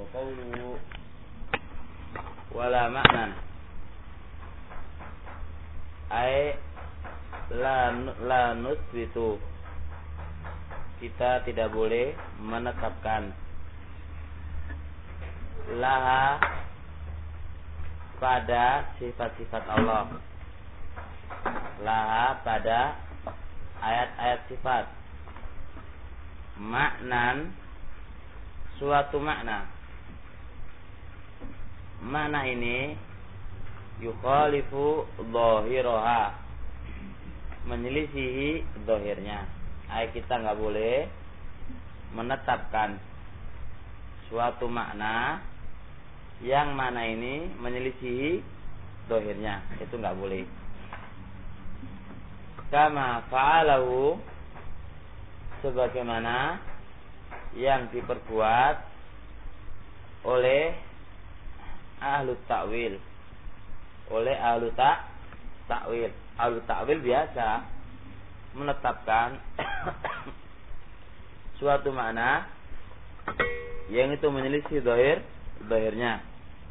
Wa qawluhu wala ma'nan ay la nusbitu, kita tidak boleh menetapkan laha pada sifat-sifat Allah, laha pada ayat-ayat sifat, maknan suatu makna. Makna ini yukhalifu dhahiraha, menyelisihi zahirnya. Kita nggak boleh menetapkan suatu makna yang mana ini menyelisihi zahirnya, itu nggak boleh. Kama fa'alahu, sebagaimana yang diperbuat oleh ahlu ta'wil, oleh ahlu ta'wil. Ahlu ta'wil biasa menetapkan suatu makna yang itu menyelisih zahirnya.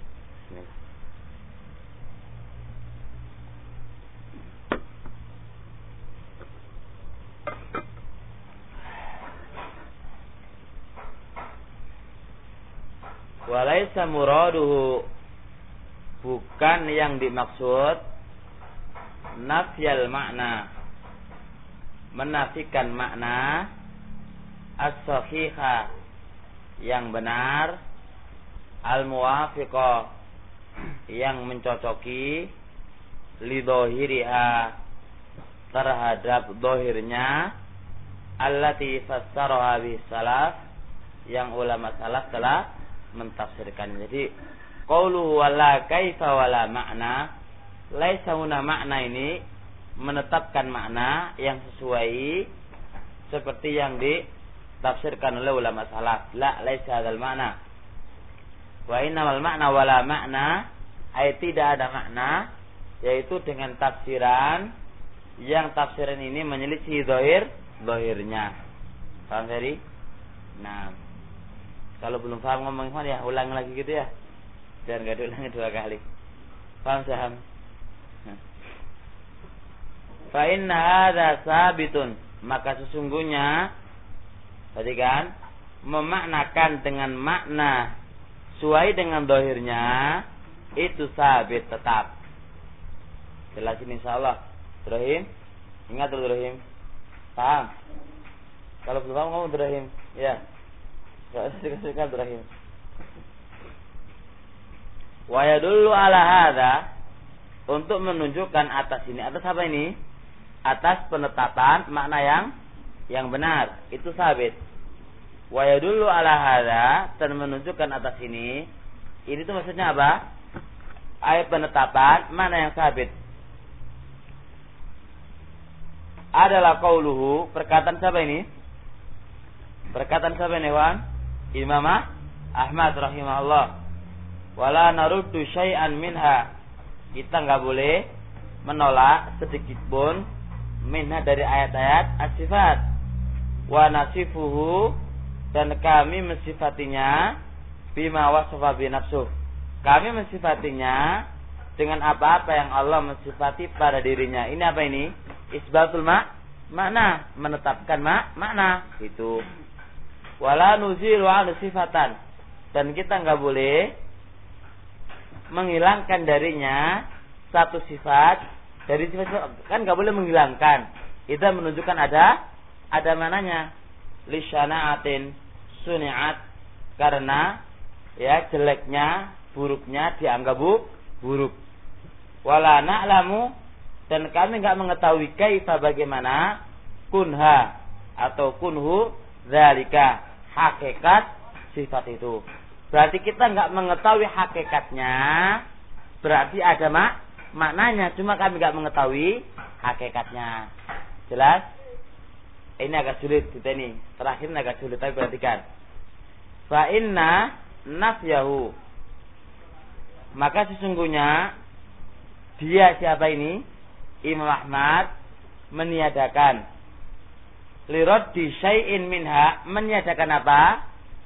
Walaisa muraduhu, bukan yang dimaksud nafyal makna, menafikan makna, as-sahihah, yang benar, al-muwafiqah, yang mencocoki, lidhahiriha, terhadap zahirnya, allati fassaraha bis salaf, yang ulama salaf telah mentafsirkan. Jadi qauluhu wala kaifa wala makna, laisa huna makna ini menetapkan makna yang sesuai seperti yang ditafsirkan oleh ulama salaf. La laisa hadzal makna. Wa innamal makna wala makna, ay tidak ada makna, yaitu dengan tafsiran yang tafsiran ini menyelisih zahirnya. Paham tadi? Nah, kalau belum paham ngomong ya ulang lagi gitu ya, biar nggak diulangi 2 kali. Paham saham? Fa inna hadza sabitun, maka sesungguhnya tadi kan memaknakan dengan makna sesuai dengan zahirnya itu sabit, tetap. Jelasin insyaallah. Ibrahim, ingat dulu Ibrahim. Paham? Kalau belum paham ngomong Ibrahim, ya. Enggak usah dikasih Ibrahim. Wa yadullu ala hadza, untuk menunjukkan atas ini, atas apa ini? Atas penetapan makna yang benar, itu sabit. Wa yadullu ala hadza, dan menunjukkan atas ini tuh maksudnya apa? Ayat penetapan makna yang sabit adalah qauluhu, perkataan siapa ini? Perkataan siapa ini, Wan? Imam Ahmad rahimahullah. Wala naruddu syai'an minha, kita enggak boleh menolak sedikit pun minha dari ayat-ayat as-sifat. Wa nasifuhu, dan kami mensifatinya bima wasafa bi nafsuh, kami mensifatinya dengan apa-apa yang Allah mensifati pada dirinya. Ini apa ini? Isbatul makna, menetapkan makna itu. Wala nuzilu an sifatan, dan kita enggak boleh menghilangkan darinya satu sifat dari sifat, kan enggak boleh menghilangkan. Itu menunjukkan ada mananya. Li syana'atin suni'at, karena ya jeleknya, buruknya dianggap buruk. Wala na'lamu, dan kami enggak mengetahui kaifa, bagaimana, kunha atau kunhu zalika, hakikat sifat itu. Berarti kita enggak mengetahui hakikatnya, berarti ada maknanya, cuma kami enggak mengetahui hakikatnya. Jelas? Ini agak sulit kita ini. Terakhir agak sulit, tapi perhatikan. Fa inna nafyahu, maka sesungguhnya dia, siapa ini? Imam Ahmad meniadakan liraddi syai'in minha, meniadakan apa?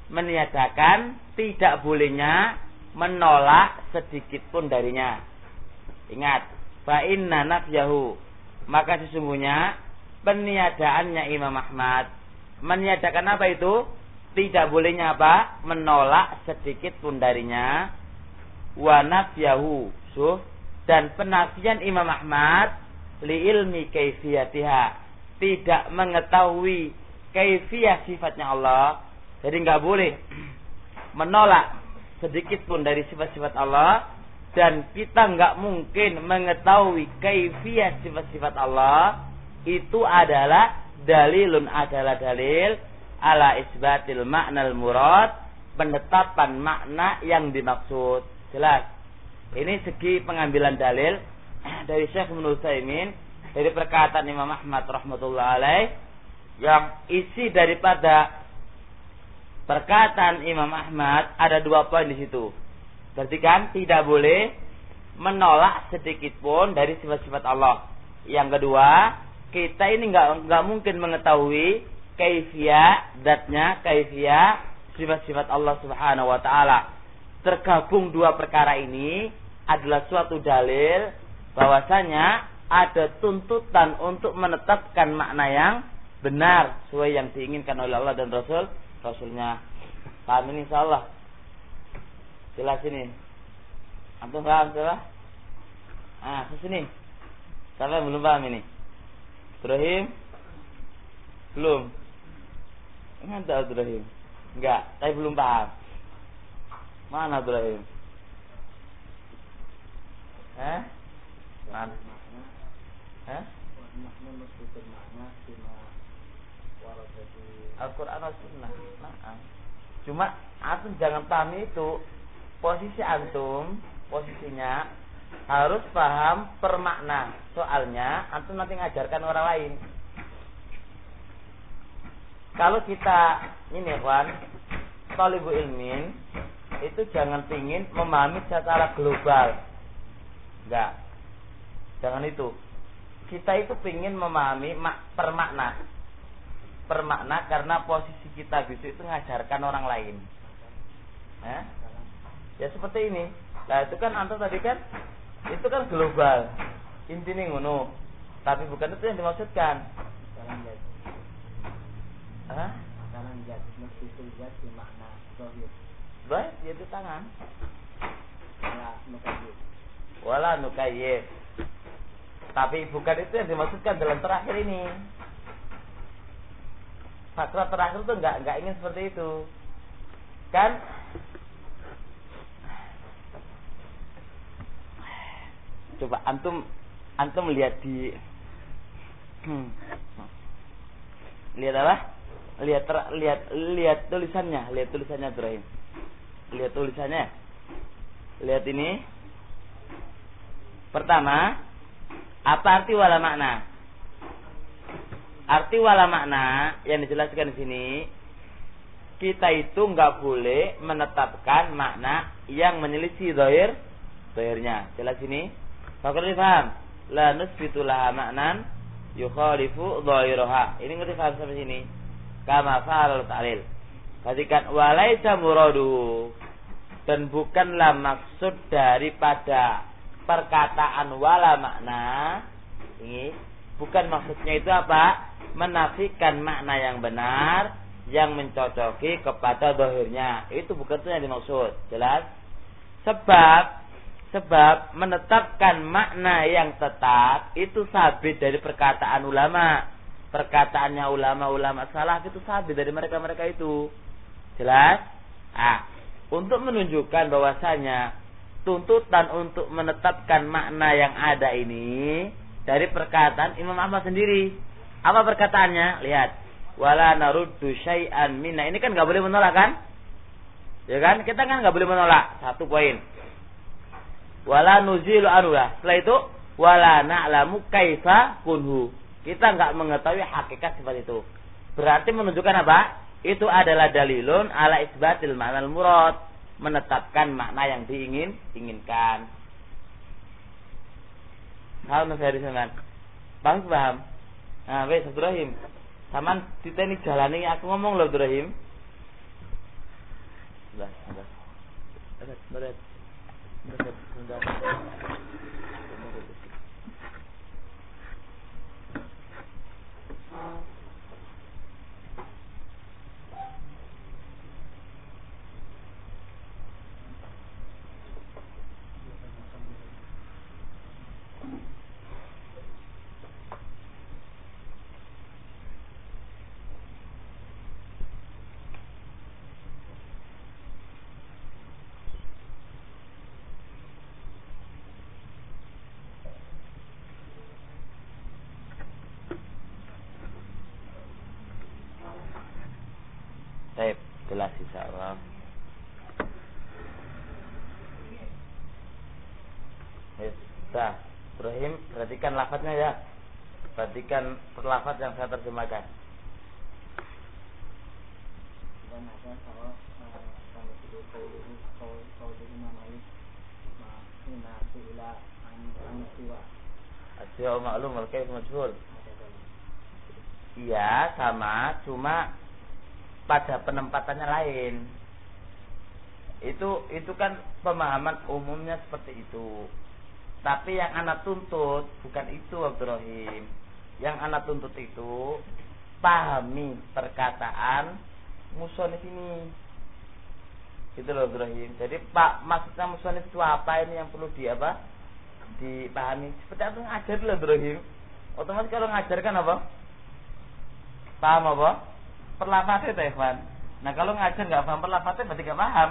meniadakan tidak bolehnya menolak sedikit pun darinya. Ingat, fa inna nafyahu, maka sesungguhnya peniadaannya Imam Ahmad meniadakan apa itu? Tidak bolehnya apa? Menolak sedikit pun darinya. Wa nafyahu, dan penafian Imam Ahmad li ilmi kaifiyatiha, tidak mengetahui kaifiyah sifatnya Allah. Jadi enggak boleh menolak sedikit pun dari sifat-sifat Allah, dan kita enggak mungkin mengetahui kaifiyah sifat-sifat Allah. Itu adalah dalilun, adalah dalil ala isbatil ma'nal murad, penetapan makna yang dimaksud. Jelas. Ini segi pengambilan dalil dari Syekh Ibnu Utsaimin dari perkataan Imam Ahmad rahmatullah alaih, yang isi daripada perkataan Imam Ahmad ada 2 poin di situ. Berarti kan tidak boleh menolak sedikit pun dari sifat-sifat Allah. Yang kedua, kita ini enggak mungkin mengetahui kaifiyah zatnya, kaifiyah sifat-sifat Allah Subhanahu wa taala. Tergabung 2 perkara ini adalah suatu dalil bahwasanya ada tuntutan untuk menetapkan makna yang benar sesuai yang diinginkan oleh Allah dan Rasulnya. Paham ini insyaallah? Jelas ini. Antum paham salah? Kesini. Siapa yang belum paham ini? Ibrahim? Belum? Enggak Ibrahim? Enggak, tapi belum paham. Mana Ibrahim? Mana? Al-Quran wa Sunnah. Cuma antum jangan paham itu. Posisi antum, posisinya harus paham per makna. Soalnya antum nanti ngajarkan orang lain. Kalau kita ini kawan, talibul ilmin, itu jangan pingin memahami secara global. Enggak. Jangan itu. Kita itu pingin memahami per makna. Per makna karena posisi kita besok itu ngajarkan orang lain. Ya seperti ini. Nah itu kan antum tadi kan, itu kan global. Intinya ngono. Tapi bukan itu yang dimaksudkan. Tangan jad, meskipun jad di makna zahir. Baik, yaitu tangan. Wala nukayyib. Wala nukayyib. Tapi bukan itu yang dimaksudkan dalam terakhir ini. Fakta terakhir itu enggak ingin seperti itu. Kan coba antum lihat di lihat apa? Lihat tulisannya, Ibrahim. Lihat tulisannya. Lihat ini. Pertama, apa arti wala makna? Arti wala makna yang dijelaskan di sini, kita itu enggak boleh menetapkan makna yang menyelisih zahirnya. Jelas ini? Fakir difaham? La nusbitu laha maknan yukhalifu zahiraha. Ini ngerti paham sampai sini? Kama fa'al ta'lil. Perhatikan, walaisa muradu, dan bukanlah maksud daripada perkataan wala makna ini, bukan maksudnya itu apa? Menafikan makna yang benar yang mencocoki kepada zahirnya. Itu bukan itu yang dimaksud. Jelas? Sebab menetapkan makna yang tetap itu sabit dari perkataan ulama. Perkataannya ulama salaf itu sabit dari mereka itu. Jelas? Untuk menunjukkan bahwasanya tuntutan untuk menetapkan makna yang ada ini dari perkataan Imam Ahmad sendiri. Apa perkataannya? Lihat. Wala naruddu syai'an minna. Ini kan enggak boleh menolak kan? Ya kan? Kita kan enggak boleh menolak. 1 poin. Wala nuzilu anhu. Setelah itu wala na'lamu kaifa kunhu. Kita enggak mengetahui hakikat sifat itu. Berarti menunjukkan apa? Itu adalah dalilun ala isbatil ma'nal murad, menetapkan makna yang diinginkan. Paham Mas Haris Saman? Paham? Wes Ibrahim. Saman kita ini jalani aku ngomong loh Ibrahim. Berat. Sudah. Baik, jelas insyaallah. Sudah, Ibrahim, perhatikan lafadznya ya. Perhatikan lafadz yang saya terjemahkan. Dan ada kalau itu kau namanya ila an-siwa. Asya maklum wal kaif majhul. Iya, sama, cuma pada penempatannya lain. Itu kan pemahaman umumnya seperti itu. Tapi yang anak tuntut bukan itu, Abdurrahim. Yang anak tuntut itu pahami perkataan musonif ini. Gitu loh, Abdurrahim. Jadi Pak, maksudnya musonif itu apa, ini yang perlu dipahami. Seperti itu ngajar loh, Abdurrahim. Otomatis kalau ngajarkan apa? Paham apa? Perlafatnya, Tefan. Nah, kalau ngajar nggak paham perlafatnya berarti nggak paham.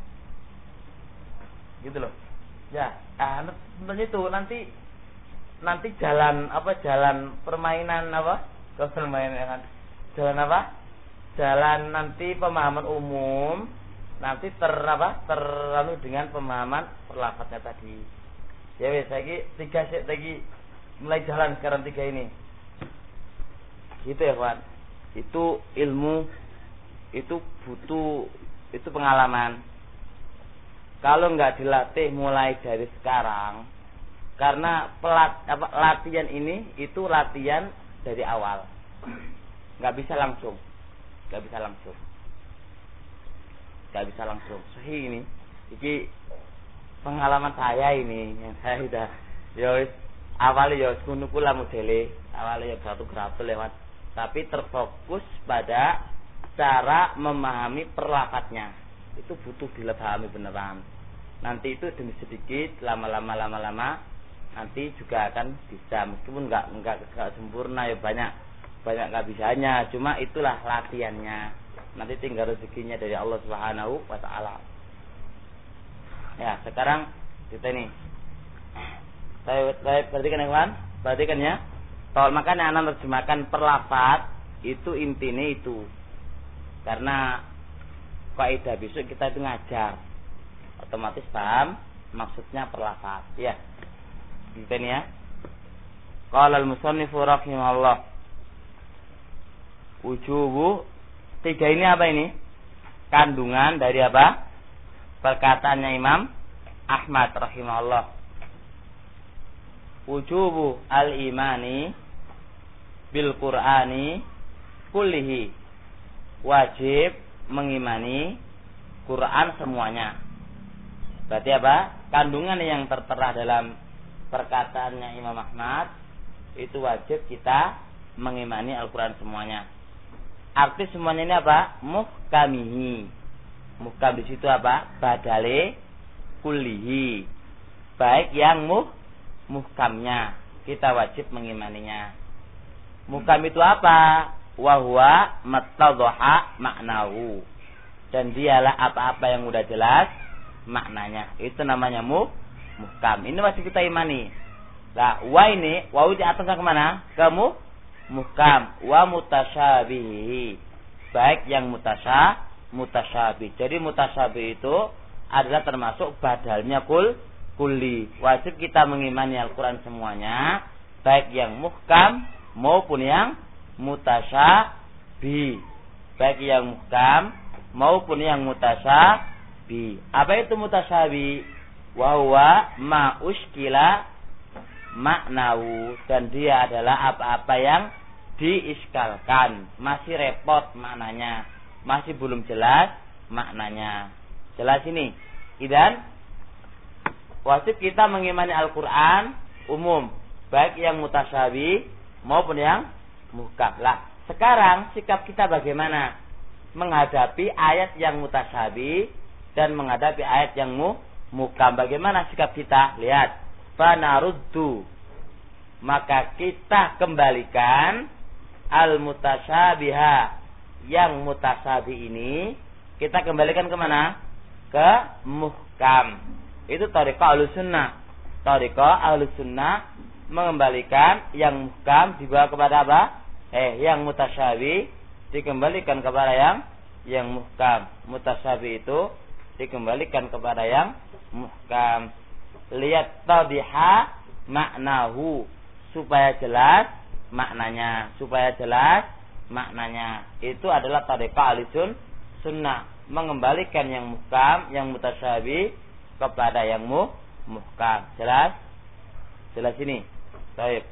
Gitu loh. Ya, tentunya itu nanti jalan permainan apa? Permainan jalan apa? Jalan nanti pemahaman umum nanti terlalu dengan pemahaman perlafatnya tadi. Ya wes lagi mulai jalan sekarang 3 ini. Gitu ya, Pak. Itu ilmu, itu butuh, itu pengalaman. Kalau nggak dilatih mulai dari sekarang, karena latihan ini itu latihan dari awal, nggak bisa langsung. Sahih ini pengalaman saya ini, yang saya sudah awalnya kuno kula modele, awalnya satu grafik lewat, tapi terfokus pada cara memahami perlafatnya. Itu butuh dipahami beneran. Nanti itu demi sedikit, lama-lama nanti juga akan bisa, meskipun nggak sempurna ya, banyak nggak bisanya, cuma itulah latihannya. Nanti tinggal rezekinya dari Allah Subhanahu wa taala. Ya, sekarang kita ini saya perhatikan ya, kawan. Perhatikan ya. Kalau makanya anak terjemahkan perlafat itu intinya itu. Karena kaidah besok kita itu ngajar, otomatis paham maksudnya perlafat. Ya. Gitu nih ya. Qala al-musannifu rahimahullah. Wujubu 3 ini apa ini? Kandungan dari apa? Perkataannya Imam Ahmad rahimahullah. Wujubu al-imani bil Qur'ani kullihi. Wajib mengimani Quran semuanya. Berarti apa? Kandungan yang tertera dalam perkataannya Imam Ahmad itu wajib kita mengimani Al-Quran semuanya. Arti semuanya ini apa? Muhkamihi. Muhkam di situ apa? Badale kullihi. Baik yang muhkamnya kita wajib mengimaninya. Muhkam itu apa? Wa huwa mattadhaha maknahu. Dan dialah apa-apa yang udah jelas maknanya. Itu namanya muhkam. Ini wajib kita imani. Nah, wa ini wawu di atasnya kemana? Ke muhkam. Wa mutasyabihi. Baik yang mutasyabih. Jadi mutasyabih itu adalah termasuk badalnya kulli. Wajib kita mengimani Al-Quran semuanya, baik yang muhkam maupun yang mutasyabih. Baik yang muhkam maupun yang mutasyabih. Apa itu mutasyabih? Wa huwa ma uskila maknahu. Dan dia adalah apa-apa yang diiskalkan, masih repot maknanya, masih belum jelas maknanya. Jelas ini. Idan wajib kita mengimani Al-Quran umum, baik yang mutasyabih maupun yang muhkam. Lah, sekarang sikap kita bagaimana menghadapi ayat yang mutasyabih dan menghadapi ayat yang muhkam? Bagaimana sikap kita? Lihat, fanaruddu, maka kita kembalikan al-mutasyabiha, yang mutasyabih ini kita kembalikan kemana? Ke muhkam. Itu thariqah Ahlussunnah. Thariqah Ahlussunnah mengembalikan yang muhkam dibawa kepada apa? Yang mutasyabih dikembalikan kepada yang muhkam. Mutasyabih itu dikembalikan kepada yang muhkam. Lihat tadiha maknahu, supaya jelas maknanya. Supaya jelas maknanya. Itu adalah thariqah Ahlussunnah, mengembalikan yang muhkam, yang mutasyabih kepada yang muhkam. Jelas? Jelas ini. Baik.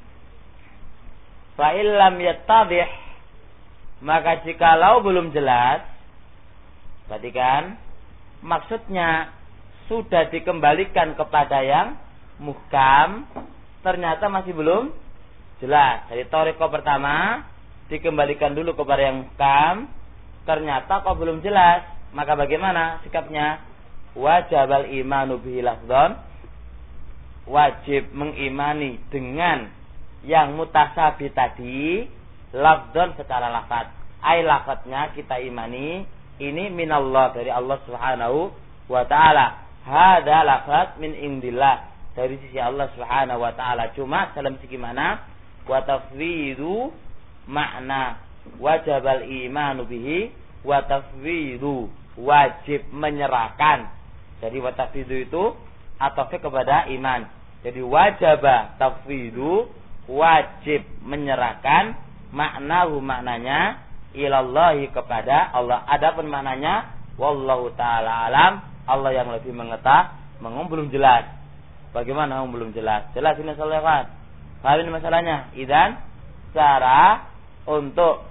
Fa illam yattadih, maka jikalau belum jelas, perhatikan, maksudnya sudah dikembalikan kepada yang muhkam, ternyata masih belum jelas. Jadi thariqah pertama dikembalikan dulu kepada yang muhkam, ternyata kok belum jelas, maka bagaimana sikapnya? Wajibal imanu bihi lafdhan, wajib mengimani dengan yang mutasyabih tadi lafdhan, secara lafaz. Ai lafaznya kita imani ini minallah, dari Allah Subhanahu wa taala. Hada lafaz min indillah, dari sisi Allah Subhanahu wa taala. Cuma dalam segi mana? Wa tafwidu makna wajibal imanu bihi, wa tafwidu, wajib menyerahkan. Jadi wa tafwidu itu atafnya kepada iman. Jadi wajibah tafwidu, wajib menyerahkan, maknahu maknanya ilallahi, kepada Allah. Adapun maknanya wallahu taala alam, Allah yang lebih mengetahui. Belum jelas. Bagaimana belum jelas? Jelas ini masalahnya. Paham ini masalahnya. Idan cara untuk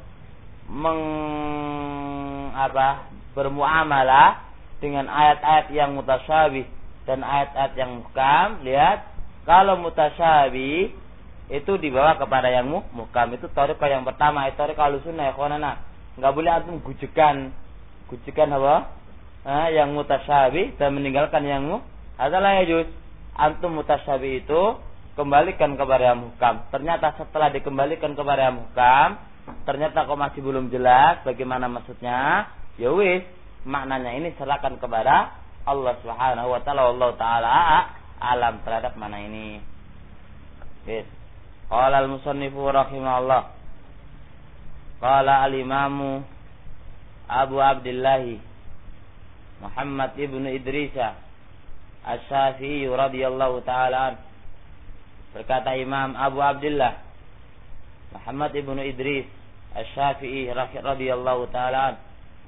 bermuamalah dengan ayat-ayat yang mutasyabih dan ayat-ayat yang muhkam. Lihat, kalau mutasyabih itu dibawa kepada yang muhkam. Itu thariqah yang pertama, itu thariqah Ahlussunnah ya kawanana. Enggak boleh antum gujekan apa? Yang mutasyabih dan meninggalkan yang adalah yajuz. Antum mutasyabih itu kembalikan kepada yang muhkam. Ternyata setelah dikembalikan kepada yang muhkam, ternyata kok masih belum jelas bagaimana maksudnya. Ya wis, maknanya ini serahkan kepada Allah Subhanahu wa taala. Allah taala alam terhadap mana ini. Yes. Qala al-musannifu rahimahullah. Qala al-imamu Abu Abdullah Muhammad ibn Idris Asy-Syafi'i radhiyallahu taala. Berkata Imam Abu Abdullah Muhammad ibn Idris Asy-Syafi'i radhiyallahu taala,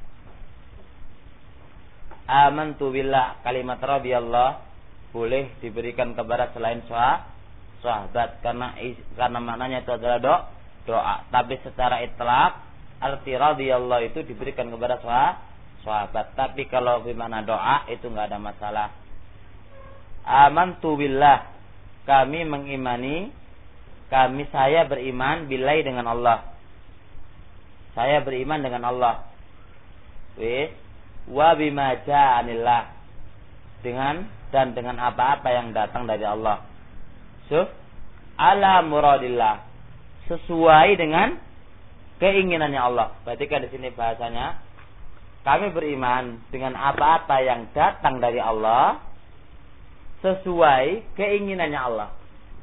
amantu billah, kalimat radhiyallahu boleh diberikan kepada selain sahabat karena maknanya itu adalah doa. Tapi secara itlaq arti radhiyallahu itu diberikan kepada sahabat. Tapi kalau bermakna doa itu enggak ada masalah. Amantu billah, kami mengimani, saya beriman billahi, dengan Allah. Saya beriman dengan Allah. Wa bima ja'anillah, dengan apa-apa yang datang dari Allah. Ala muradillah, sesuai dengan keinginannya Allah. Perhatikan di sini bahasanya, kami beriman dengan apa-apa yang datang dari Allah sesuai keinginannya Allah.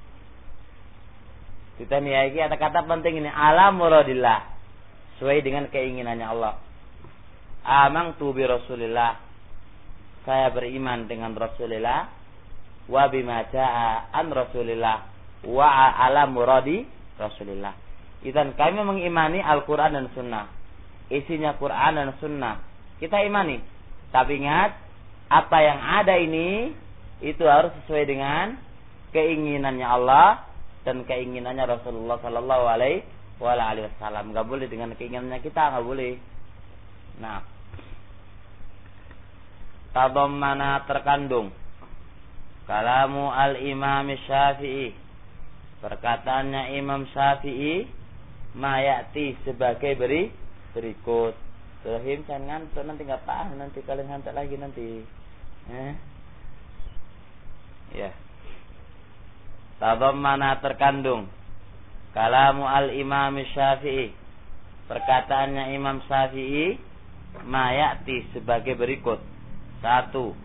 Kita meyakini kata-kata penting ini, ala muradillah, sesuai dengan keinginannya Allah. Amantu bi Rasulillah, saya beriman dengan Rasulillah. Wa bima jaa an Rasulillah, wa ala muradi Rasulillah. Idan kami mengimani Al-Quran dan Sunnah, isinya Quran dan Sunnah kita imani. Tapi ingat, apa yang ada ini itu harus sesuai dengan keinginannya Allah dan keinginannya Rasulullah Sallallahu Alaihi Wasallam. Gak boleh dengan keinginannya kita, gak boleh. Nah, tadammana terkandung kalamu al-Imam Syafi'i, perkataannya Imam Syafi'i, ma ya'ti sebagai berikut. Rahim jangan ngantuk, nanti enggak paham, nanti kalian ngantuk lagi nanti. Ya. Tadammana terkandung kalamu al-Imam Syafi'i, perkataannya Imam Syafi'i, ma ya'ti sebagai berikut. 1.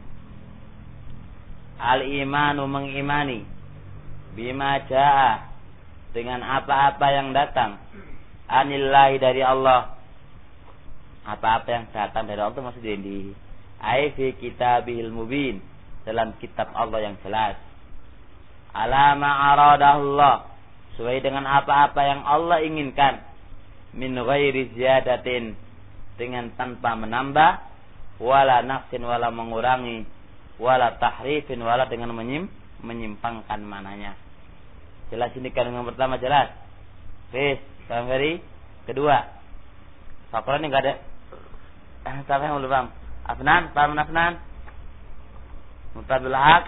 Al-imanu mengimani bima jaa dengan apa-apa yang datang anillahi dari Allah. Apa-apa yang datang dari Allah itu maksudnya di fi kitabihil mubin, dalam kitab Allah yang jelas. Alama aradahullah, sesuai dengan apa-apa yang Allah inginkan, min ghairi ziyadatin, dengan tanpa menambah, wala naqsin, wala mengurangi, wala tahrifin, wala dengan menyimpangkan mananya. Jelas ini kan yang pertama jelas. Fis, Samari. Kedua, Fakra ini enggak ada. Siapa yang belum paham? Paham Afnan? Mutabil haq.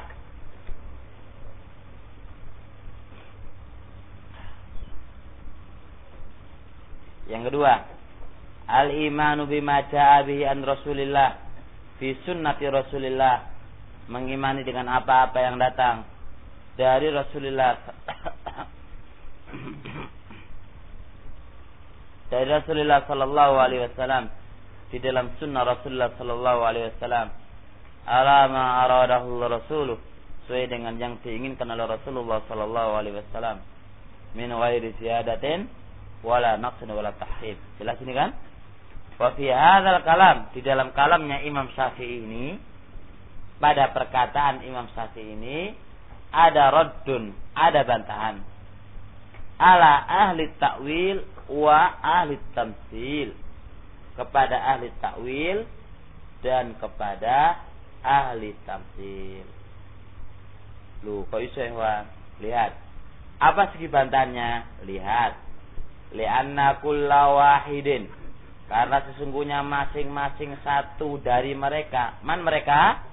Yang kedua, al-imanu bima ja'a bihi an Rasulillah fi sunnati Rasulillah, mengimani dengan apa-apa yang datang dari Rasulullah dari Rasulullah sallallahu alaihi wasallam, di dalam sunnah Rasulullah sallallahu alaihi wasallam, alama aradahu rasuluh, sesuai dengan yang diinginkan oleh Rasulullah sallallahu alaihi wasallam, min ghairi ziyadatin wala naqsin wala tahrif. Jelas ini kan? Wa fi hadzal kalam, di dalam kalamnya Imam Syafi'i ini, pada perkataan Imam Syafi'i ini ada raddun, ada bantahan ala ahli ta'wil wa ahli tamtsil, kepada ahli ta'wil dan kepada ahli tamtsil. Loh, kok iso ya? Lihat. Apa segi bantahannya? Lihat. Li'anna kulla wahidin, karena sesungguhnya masing-masing satu dari mereka. Man mereka?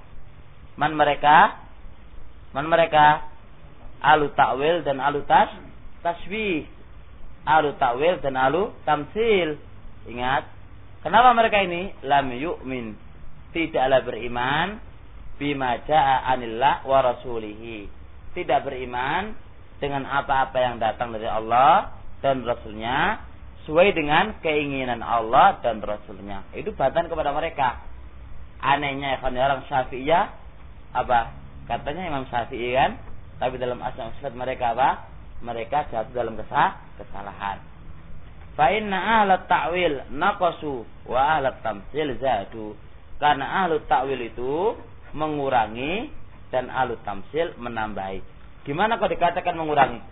Ahlu ta'wil dan ahlu tasbih. Ahlu ta'wil dan ahlu tamtsil. Ingat, kenapa mereka ini lam yu'min, tidaklah beriman bima ja'a anillah wa rasulihi, tidak beriman dengan apa-apa yang datang dari Allah dan Rasulnya, sesuai dengan keinginan Allah dan Rasulnya. Itu bantahan kepada mereka. Anehnya orang Syafi'iyah, apa katanya Imam Syafi'i kan, tapi dalam asma sifat mereka apa? Mereka jatuh dalam kesalahan. Fa inna ahlat ta'wil naqasu wa ahlat tamtsil zadu, karena ahlu ta'wil itu mengurangi dan ahlu tamtsil menambahi. Gimana kok dikatakan mengurangi?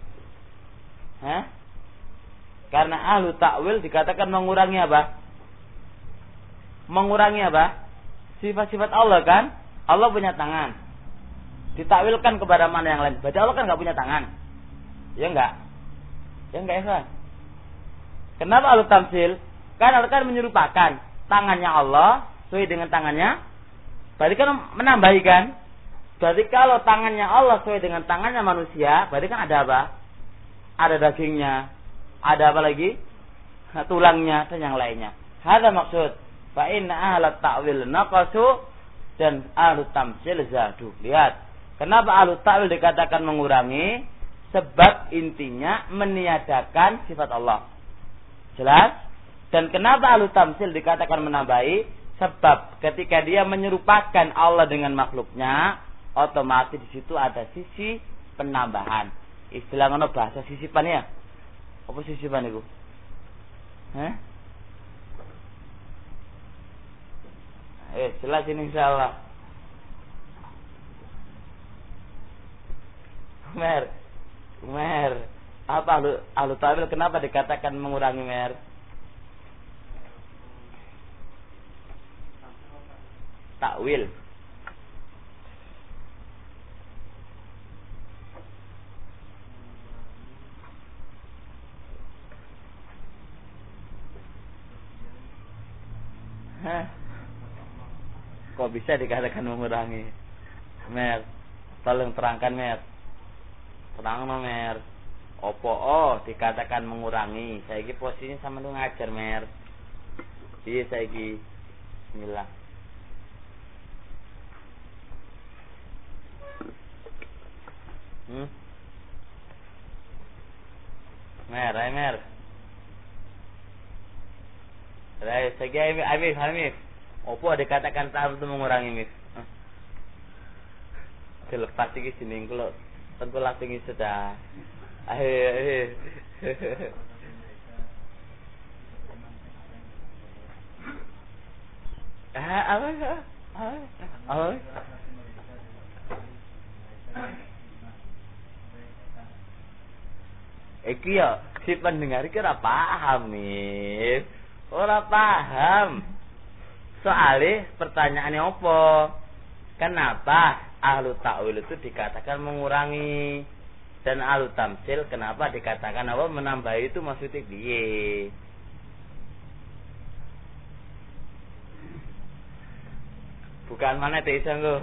Karena ahlu ta'wil dikatakan mengurangi apa? Mengurangi apa? Sifat-sifat Allah kan? Allah punya tangan. Ditakwilkan kepada mana yang lain. Berarti Allah kan enggak punya tangan. Ya enggak? Ya enggak ya? Kenapa ahlu tamtsil? Kan Allah kan menyerupakan tangannya Allah sesuai dengan tangannya. Berarti kan menambahi kan? Berarti kalau tangannya Allah sesuai dengan tangannya manusia, berarti kan ada apa? Ada dagingnya, ada apa lagi? Tulangnya dan yang lainnya. Hadza maksud. Fa inna ahlat ta'wil naqasu dan ahlu tamtsil zadu. Lihat, kenapa ahlu ta'wil dikatakan mengurangi? Sebab intinya meniadakan sifat Allah. Jelas? Dan kenapa ahlu tamtsil dikatakan menambahi? Sebab ketika dia menyerupakan Allah dengan makhluknya, otomatis di situ ada sisi penambahan. Istilah ngono bahasa sisipan ya. Apa sisipan itu? Jelas ini insyaallah. Mer. Apa ahlu ta'wil kenapa dikatakan mengurangi mer? Ta'wil. kok bisa dikatakan mengurangi? Mer, tolong terangkan Mer. Terang no Mer. Opo dikatakan mengurangi. Saiki posisinya sama lu ngajar Mer. Iya saiki. Bismillah. Mer, ay Mer. Rai saiki Hamif. Opo dikatakan ta'arud itu mengurangi Mif? Dilepas iki jeneng kula tentu langsung sudah. Ahe. Iki ya si pendengar iki ora paham Mif. Ora paham. Soalnya pertanyaannya apa? Kenapa ahlu ta'wil itu dikatakan mengurangi? Dan ahlu tamsil kenapa dikatakan apa? Menambahi itu maksudnya piye? Bukan mana teh sanggo?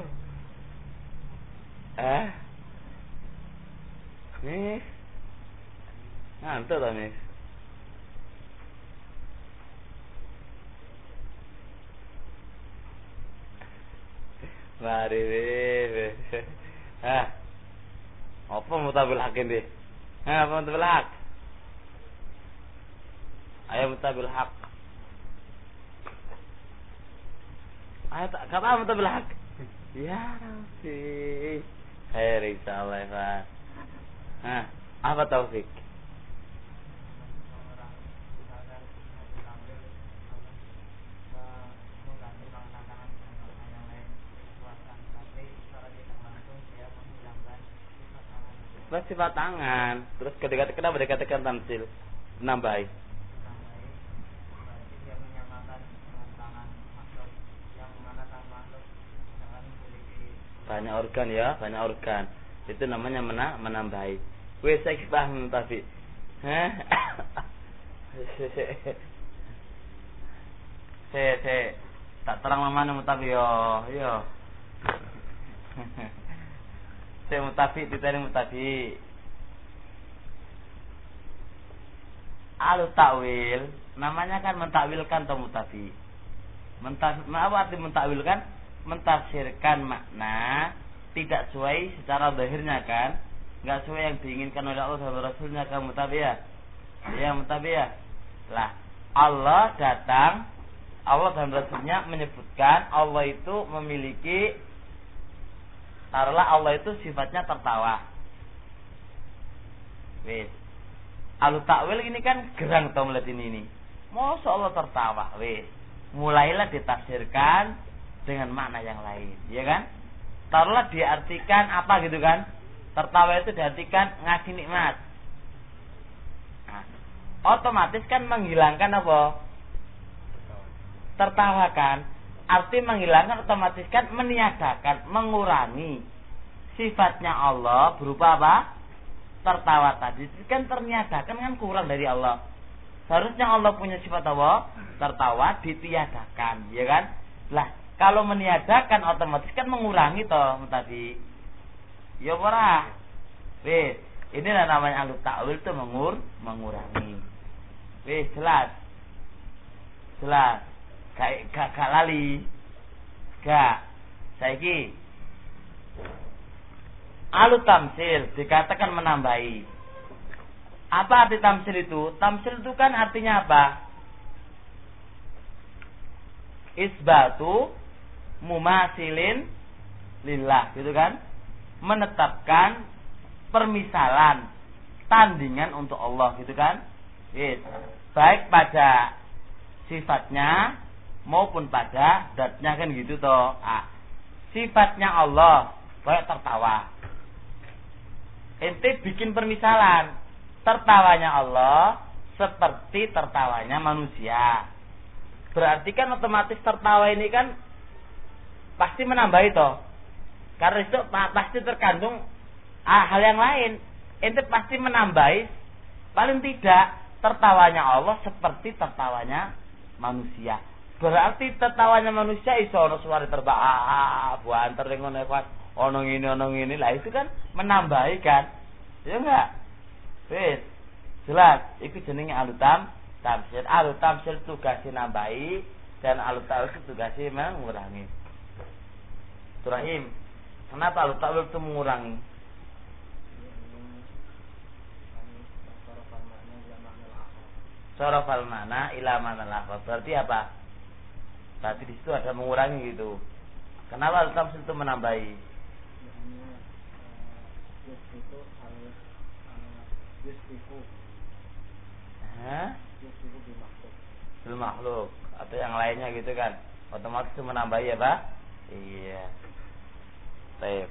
Nih. Ngantuk ta nih? Mari weh. Apa mutabil hak ini? Apa mutabil hak? Ayo mutabil hak. Ayo kata mutabil hak. Ya Rabbi. Khair insyaallah ya. Apa taufik? Sifat tangan. Terus kenapa dikatakan tamsil? Nambahi. Banyak organ ya, banyak organ. Itu namanya menambahi. Wes saya paham tapi. Saya tak terang mana mutabi yo. Saya mutafi ditanya mutafi. Alu takwil namanya kan mentakwilkan atau mutafi. Apa arti mentakwilkan? Mentafsirkan makna tidak sesuai secara zahirnya kan? Enggak sesuai yang diinginkan oleh Allah dan Rasulnya kan mutafi ya? Ya mutafi ya. Lah Allah datang, Allah dan Rasulnya menyebutkan Allah itu memiliki, taruhlah Allah itu sifatnya tertawa. Wis. Alu takwil ini kan gerang tau melihat ini. Masa Allah tertawa, wis. Mulailah ditafsirkan dengan makna yang lain, ya kan? Taruhlah diartikan apa gitu kan? Tertawa itu diartikan ngasih nikmat. Nah, otomatis kan menghilangkan apa? Tertawa kan? Arti menghilangkan otomatis kan meniadakan, mengurangi sifatnya Allah berupa apa? Tertawa tadi kan terniadakan kan kurang dari Allah. Seharusnya Allah punya sifat apa? Tertawa ditiadakan, ya kan? Lah, kalau meniadakan otomatis kan mengurangi toh tadi. Ya ora. Wis, inilah namanya ahlu ta'wil itu mengurangi. Wis, jelas. Jelas. Gak lali. Gak. Saiki alu tamsil dikatakan menambahi. Apa arti tamsil itu? Tamsil itu kan artinya apa? Isbatu mumasilin lillah, gitu kan? Menetapkan permisalan, tandingan untuk Allah, gitu kan? Yes. Baik pada sifatnya maupun pada zatnya kan gitu toh. Sifatnya Allah kayak tertawa. Ente bikin permisalan, tertawanya Allah seperti tertawanya manusia. Berarti kan otomatis tertawa ini kan pasti menambahi toh. Karena itu pasti terkandung hal yang lain. Ente pasti menambahi, paling tidak tertawanya Allah seperti tertawanya manusia. Berarti tertawanya manusia iso ono suara terbang, buanter ning ngono kuwi. Ono ngene lah itu kan menambahi kan. Ya enggak? Wis. Jelas, itu jenenge alutam tamsil. Alutam tamsil tugasnya nambahi dan alutam itu tugasnya mengurangi. Turahim. Kenapa alutam itu mengurangi? Sorofal mana ila mana lafaz. Berarti apa? Berarti di situ ada mengurangi gitu. Kenapa alutam tamsil itu menambahi? Bil makhluk atau yang lainnya gitu kan, otomatis itu menambahi apa? Iya. Baik.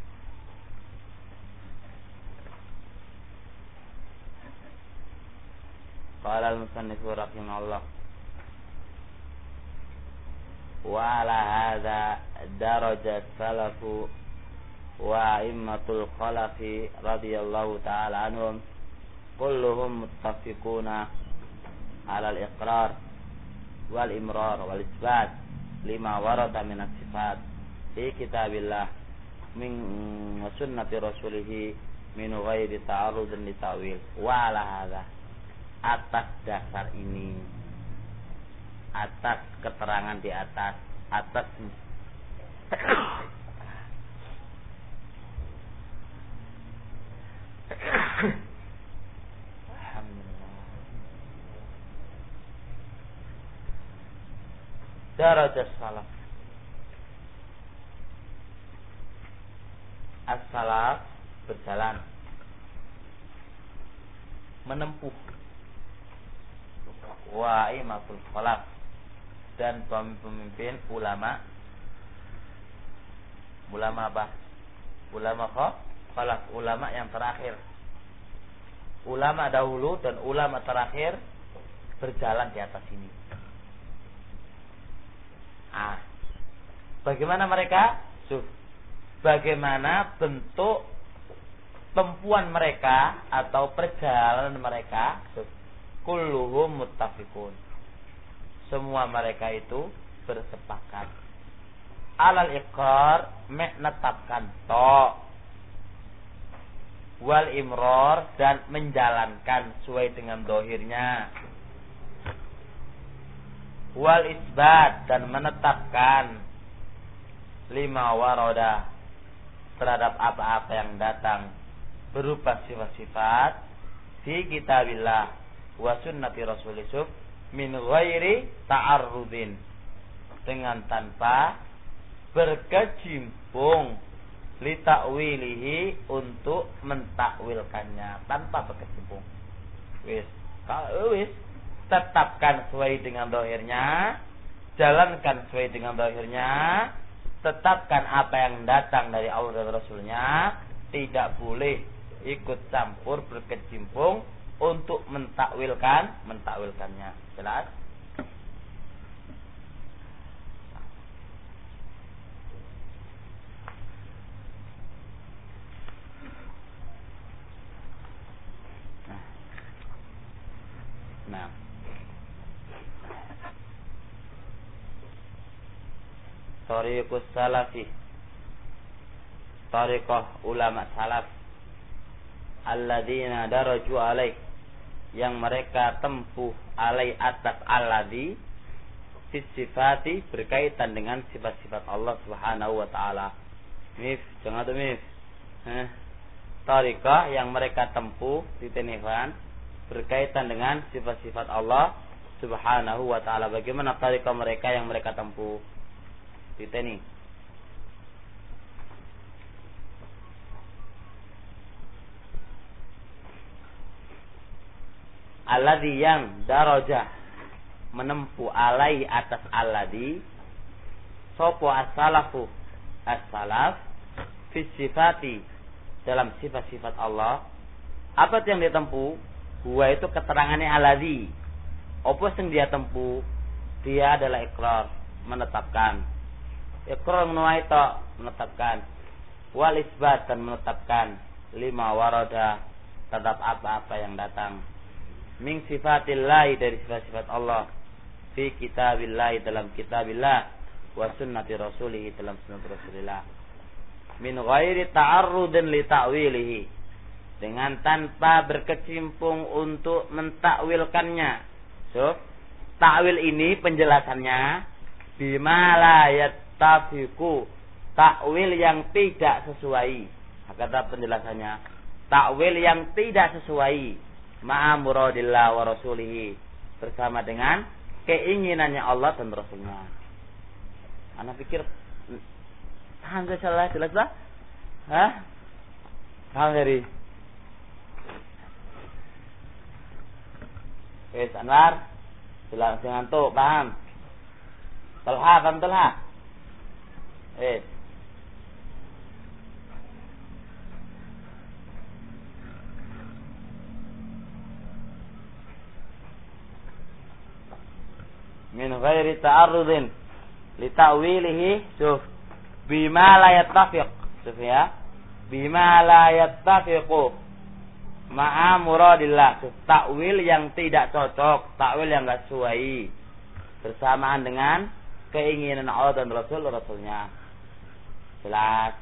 Qala al-musannif rahimahullah wa ala hadza darajat salafu wa immatul khalafi radhiyallahu ta'ala anhum kulluhum muttafiquna ala al-iqrar wal imrar wal isbat lima warada min as-sifat fi kitabillah min sunnati rasulih min ghairi ta'arrudin li ta'wil. Wa ala hadza, atas dasar ini, atas keterangan di atas darajat salaf. As-salaf berjalan, menempuh, wa imatul khalaf, dan pemimpin ulama apa? Ulama khalaf, ulama yang terakhir. Ulama dahulu dan ulama terakhir berjalan di atas ini. Bagaimana mereka? Bagaimana bentuk tempuan mereka atau perjalanan mereka? Kulluhum muttafiqun. Semua mereka itu bersepakat alal iqrar, menetapkan wal imror, dan menjalankan sesuai dengan dohirnya, wal isbat, dan menetapkan lima waroda, terhadap apa-apa yang datang berupa sifat-sifat fi kitabillah wa sunnati rasulih min ghairi ta'arrudin, dengan tanpa berkecimpung li ta'wilihi, untuk mentakwilkannya, tanpa berkecimpung. Wis tetapkan sesuai dengan dohirnya, jalankan sesuai dengan dohirnya, tetapkan apa yang datang dari Allah dan Rasulnya, tidak boleh ikut campur berkecimpung untuk mentakwilkannya. Jelas? Nah, tariqus salafi, tariqah ulama salaf, alladzina daraju alaih, yang mereka tempuh alai, atas alladzi sifati, berkaitan dengan sifat-sifat Allah Subhanahu wa taala. Jangan tuh tariqah yang mereka tempuh titenifan berkaitan dengan sifat-sifat Allah Subhanahu wa taala. Bagaimana tariqah mereka yang mereka tempuh? Diteni. Alladzi, yang darajah menempuh alai, atas alladzi, sopo as-salafu, as-salaf fi sifati, dalam sifat-sifat Allah. Apa yang dia tempuh? Huwa itu keterangannya alladzi. Apa yang dia tempuh? Dia adalah ikrar, menetapkan. Ikrar menuaita, menetapkan. Wal isbat, dan menetapkan lima warada, terhadap apa-apa yang datang min sifatillahi, dari sifat-sifat Allah, fi kitabillah dalam kitabillah wa sunnati rasulih dalam sunnah Rasulillah min ghairi ta'arrudin li ta'wilihi dengan tanpa berkecimpung untuk mentakwilkannya. So, takwil ini penjelasannya bima la yattafiqu, takwil yang tidak sesuai. Kata penjelasannya, takwil yang tidak sesuai ma'a muradillah wa rasulihi, bersama dengan keinginannya Allah dan Rasulnya. Ana pikir paham saya salah, jelas lah? Hah? Paham dari? Anwar, jangan tuh paham. Talha, paham Talha? Min ghairi ta'arrudin li ta'wilihi, syuf, bima la yattafiq, syuf ya, bima la yattafiqu ma'a muradillah, takwil yang tidak cocok, takwil yang enggak sesuai bersamaan dengan keinginan Allah dan Rasulnya. Jelas.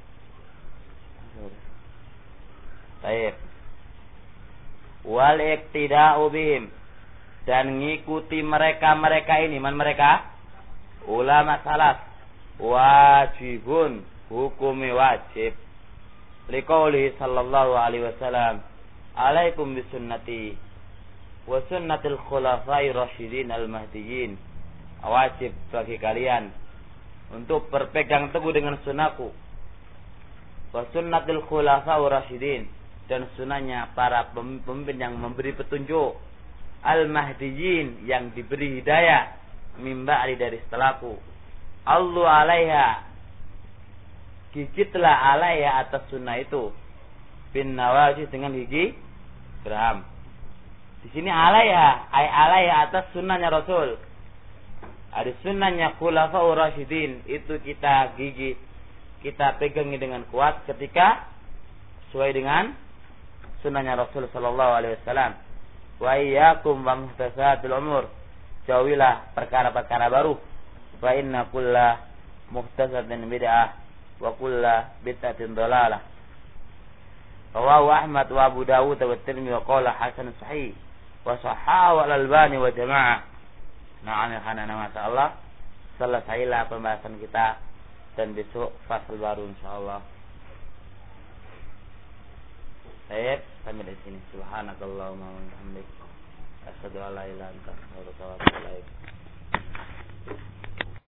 Baik. Wal iqtida'u bihim, dan ngikuti mereka ini, mereka ulama salaf, wajibun, hukumi wajib. Liqauli sallallahu alaihi wasallam, alaikum bisunnati wa sunnatil khulafai rasyidin al-mahdiyyin. Wajib bagi kalian untuk berpegang teguh dengan sunnahku, wa sunnatil khulafai rasyidin, dan sunnahnya para pemimpin yang memberi petunjuk, al-mahdiyyin, yang diberi hidayah, min ba'di, dari setelahku. Allu alaiha, gigitlah alaiha, atas sunnah itu, bin nawajih, dengan gigi geram. Di sini alaiha, ay alaiha, atas sunnahnya Rasul. Ada sunnahnya khulafaur rasyidin, itu kita gigi, kita pegangi dengan kuat ketika sesuai dengan sunnahnya Rasul sallallahu alaihi wasallam. Wa iyyakum wa muhdatsatil umur, jauhilah perkara-perkara baru. Wa inna kulla muhdatsatin bid'ah wa kulla bid'atin dhalalah. Rawahu Ahmad wa Abu Dawud wa Tirmidzi wa qala hasan sahih wa sahahu al-Albani wa jamaah. Na'am ya khana, masyaallah. Selesailah pembahasan kita dan besok fasal baru insyaallah. Baik, sampai di sini. Subhanakallahumma wa bihamdika, asyhadu an la ilaha illa anta, astaghfiruka wa atubu ilaik.